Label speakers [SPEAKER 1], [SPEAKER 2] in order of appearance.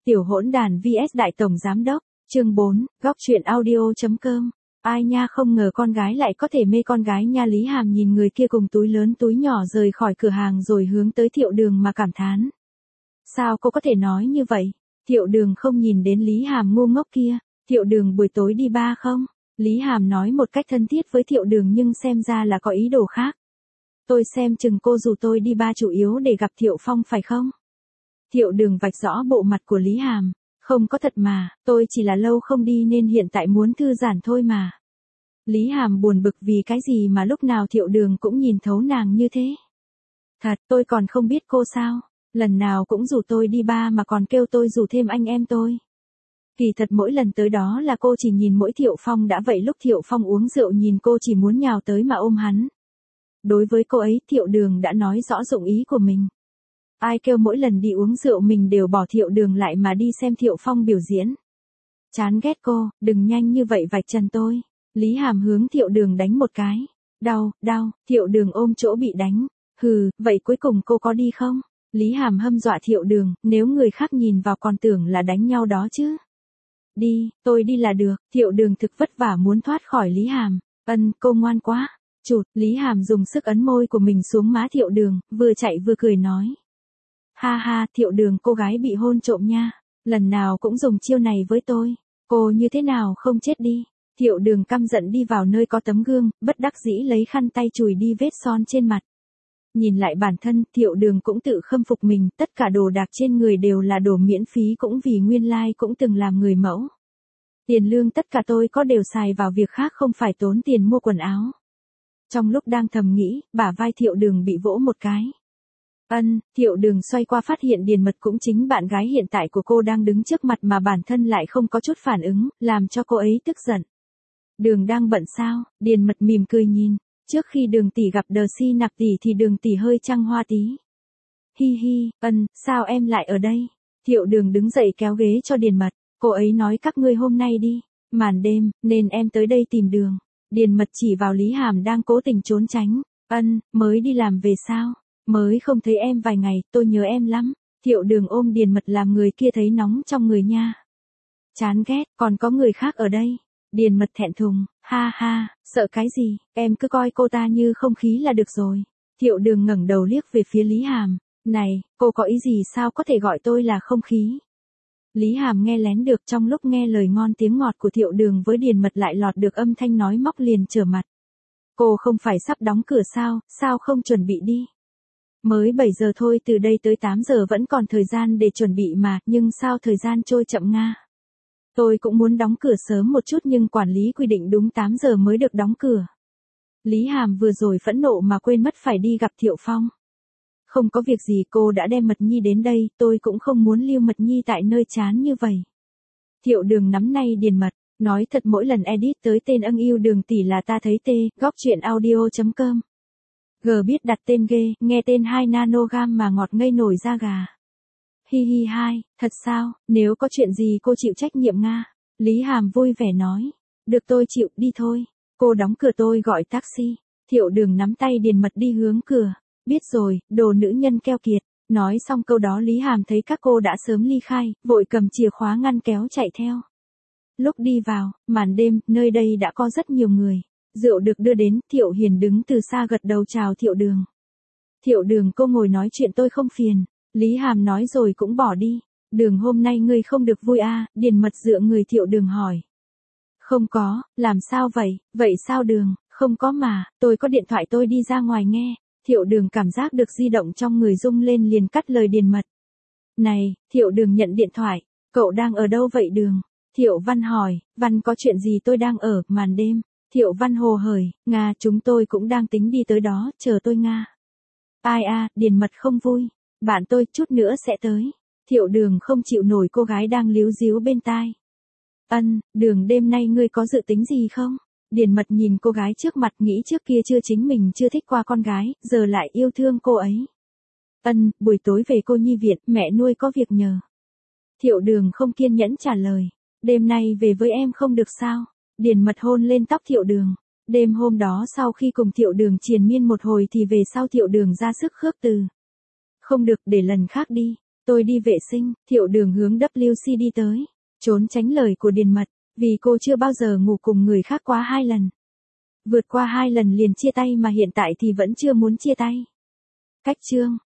[SPEAKER 1] Tiểu hỗn đàn vs Đại Tổng Giám Đốc, chương 4, góc truyện audio.com. Ai nha, không ngờ con gái lại có thể mê con gái nha. Lý Hàm nhìn người kia cùng túi lớn túi nhỏ rời khỏi cửa hàng rồi hướng tới Thiệu Đường mà cảm thán. Sao cô có thể nói như vậy? Thiệu Đường không nhìn đến Lý Hàm ngu ngốc kia. Thiệu Đường buổi tối đi bar không? Lý Hàm nói một cách thân thiết với Thiệu Đường nhưng xem ra là có ý đồ khác. Tôi xem chừng cô rủ tôi đi bar chủ yếu để gặp Thiệu Phong phải không? Thiệu Đường vạch rõ bộ mặt của Lý Hàm. Không có thật mà, tôi chỉ là lâu không đi nên hiện tại muốn thư giãn thôi mà. Lý Hàm buồn bực vì cái gì mà lúc nào Thiệu Đường cũng nhìn thấu nàng như thế. Thật, tôi còn không biết cô sao, lần nào cũng rủ tôi đi bar mà còn kêu tôi rủ thêm anh em tôi. Kỳ thật mỗi lần tới đó là cô chỉ nhìn mỗi Thiệu Phong đã vậy, lúc Thiệu Phong uống rượu nhìn cô chỉ muốn nhào tới mà ôm hắn. Đối với cô ấy Thiệu Đường đã nói rõ dụng ý của mình. Ai kêu mỗi lần đi uống rượu mình đều bỏ Thiệu Đường lại mà đi xem Thiệu Phong biểu diễn. Chán ghét cô, đừng nhanh như vậy vạch trần tôi. Lý Hàm hướng Thiệu Đường đánh một cái. Đau, Thiệu Đường ôm chỗ bị đánh. Hừ, vậy cuối cùng cô có đi không? Lý Hàm hâm dọa Thiệu Đường, nếu người khác nhìn vào còn tưởng là đánh nhau đó chứ. Đi, tôi đi là được. Thiệu Đường thực vất vả muốn thoát khỏi Lý Hàm. Cô ngoan quá. Chụt, Lý Hàm dùng sức ấn môi của mình xuống má Thiệu Đường, vừa chạy vừa cười nói. Ha ha, Thiệu Đường, cô gái bị hôn trộm nha, lần nào cũng dùng chiêu này với tôi, cô như thế nào không chết đi. Thiệu Đường căm giận đi vào nơi có tấm gương, bất đắc dĩ lấy khăn tay chùi đi vết son trên mặt. Nhìn lại bản thân, Thiệu Đường cũng tự khâm phục mình, tất cả đồ đạc trên người đều là đồ miễn phí, cũng vì nguyên lai cũng từng làm người mẫu. Tiền lương tất cả tôi có đều xài vào việc khác, không phải tốn tiền mua quần áo. Trong lúc đang thầm nghĩ, bả vai Thiệu Đường bị vỗ một cái. Thiệu Đường xoay qua phát hiện Điền Mật cũng chính bạn gái hiện tại của cô đang đứng trước mặt mà bản thân lại không có chút phản ứng, làm cho cô ấy tức giận. Đường đang bận sao? Điền Mật mỉm cười nhìn. Trước khi Đường tỷ gặp Đờ Si Nặc tỷ thì Đường tỷ hơi trăng hoa tí. Hi hi, sao em lại ở đây? Thiệu Đường đứng dậy kéo ghế cho Điền Mật. Cô ấy nói các ngươi hôm nay đi màn đêm, nên em tới đây tìm Đường. Điền Mật chỉ vào Lý Hàm đang cố tình trốn tránh. Mới đi làm về sao? Mới không thấy em vài ngày, tôi nhớ em lắm. Thiệu Đường ôm Điền Mật làm người kia thấy nóng trong người nha. Chán ghét, còn có người khác ở đây. Điền Mật thẹn thùng, ha ha, sợ cái gì, em cứ coi cô ta như không khí là được rồi. Thiệu Đường ngẩng đầu liếc về phía Lý Hàm. Này, cô có ý gì sao có thể gọi tôi là không khí? Lý Hàm nghe lén được, trong lúc nghe lời ngon tiếng ngọt của Thiệu Đường với Điền Mật lại lọt được âm thanh nói móc liền trở mặt. Cô không phải sắp đóng cửa sao không chuẩn bị đi? Mới 7 giờ thôi, từ đây tới 8 giờ vẫn còn thời gian để chuẩn bị mà, nhưng sao thời gian trôi chậm nga. Tôi cũng muốn đóng cửa sớm một chút nhưng quản lý quy định đúng 8 giờ mới được đóng cửa. Lý Hàm vừa rồi phẫn nộ mà quên mất phải đi gặp Thiệu Phong. Không có việc gì, cô đã đem Mật Nhi đến đây, tôi cũng không muốn lưu Mật Nhi tại nơi chán như vậy. Thiệu Đường nắm nay Điền Mật, nói thật mỗi lần edit tới tên yêu Đường tỷ là ta thấy tê, góc truyện audio.com. Biết đặt tên ghê, nghe tên 2 nanogam mà ngọt ngây nổi da gà. Hi hi hai, thật sao, nếu có chuyện gì cô chịu trách nhiệm nga. Lý Hàm vui vẻ nói. Được, tôi chịu, đi thôi. Cô đóng cửa tôi gọi taxi. Thiệu Đường nắm tay Điền Mật đi hướng cửa. Biết rồi, đồ nữ nhân keo kiệt. Nói xong câu đó Lý Hàm thấy các cô đã sớm ly khai, vội cầm chìa khóa ngăn kéo chạy theo. Lúc đi vào, màn đêm, nơi đây đã có rất nhiều người. Rượu được đưa đến, Thiệu Hiền đứng từ xa gật đầu chào Thiệu Đường. Thiệu Đường, cô ngồi nói chuyện tôi không phiền. Lý Hàm nói rồi cũng bỏ đi. Đường, hôm nay ngươi không được vui à? Điền Mật dựa người Thiệu Đường hỏi. Không có, làm sao vậy? Vậy sao Đường? Không có mà, tôi có điện thoại, tôi đi ra ngoài nghe. Thiệu Đường cảm giác được di động trong người rung lên liền cắt lời Điền Mật. Này, Thiệu Đường nhận điện thoại. Cậu đang ở đâu vậy Đường? Thiệu Văn hỏi. Văn có chuyện gì? Tôi đang ở màn đêm. Thiệu Văn hồ hởi, Nga, chúng tôi cũng đang tính đi tới đó, chờ tôi Nga. Ai à, Điền Mật không vui. Bạn tôi chút nữa sẽ tới. Thiệu Đường không chịu nổi cô gái đang líu díu bên tai. Đường, đêm nay ngươi có dự tính gì không? Điền Mật nhìn cô gái trước mặt, nghĩ trước kia chính mình chưa thích qua con gái, giờ lại yêu thương cô ấy. Buổi tối về cô nhi viện, mẹ nuôi có việc nhờ. Thiệu Đường không kiên nhẫn trả lời. Đêm nay về với em không được sao? Điền Mật hôn lên tóc Thiệu Đường. Đêm hôm đó sau khi cùng Thiệu Đường triền miên một hồi thì về sau Thiệu Đường ra sức khước từ. Không được, để lần khác đi. Tôi đi vệ sinh, Thiệu Đường hướng WC đi tới. Trốn tránh lời của Điền Mật, vì cô chưa bao giờ ngủ cùng người khác quá 2 lần. Vượt qua 2 lần liền chia tay mà hiện tại thì vẫn chưa muốn chia tay. Cách chương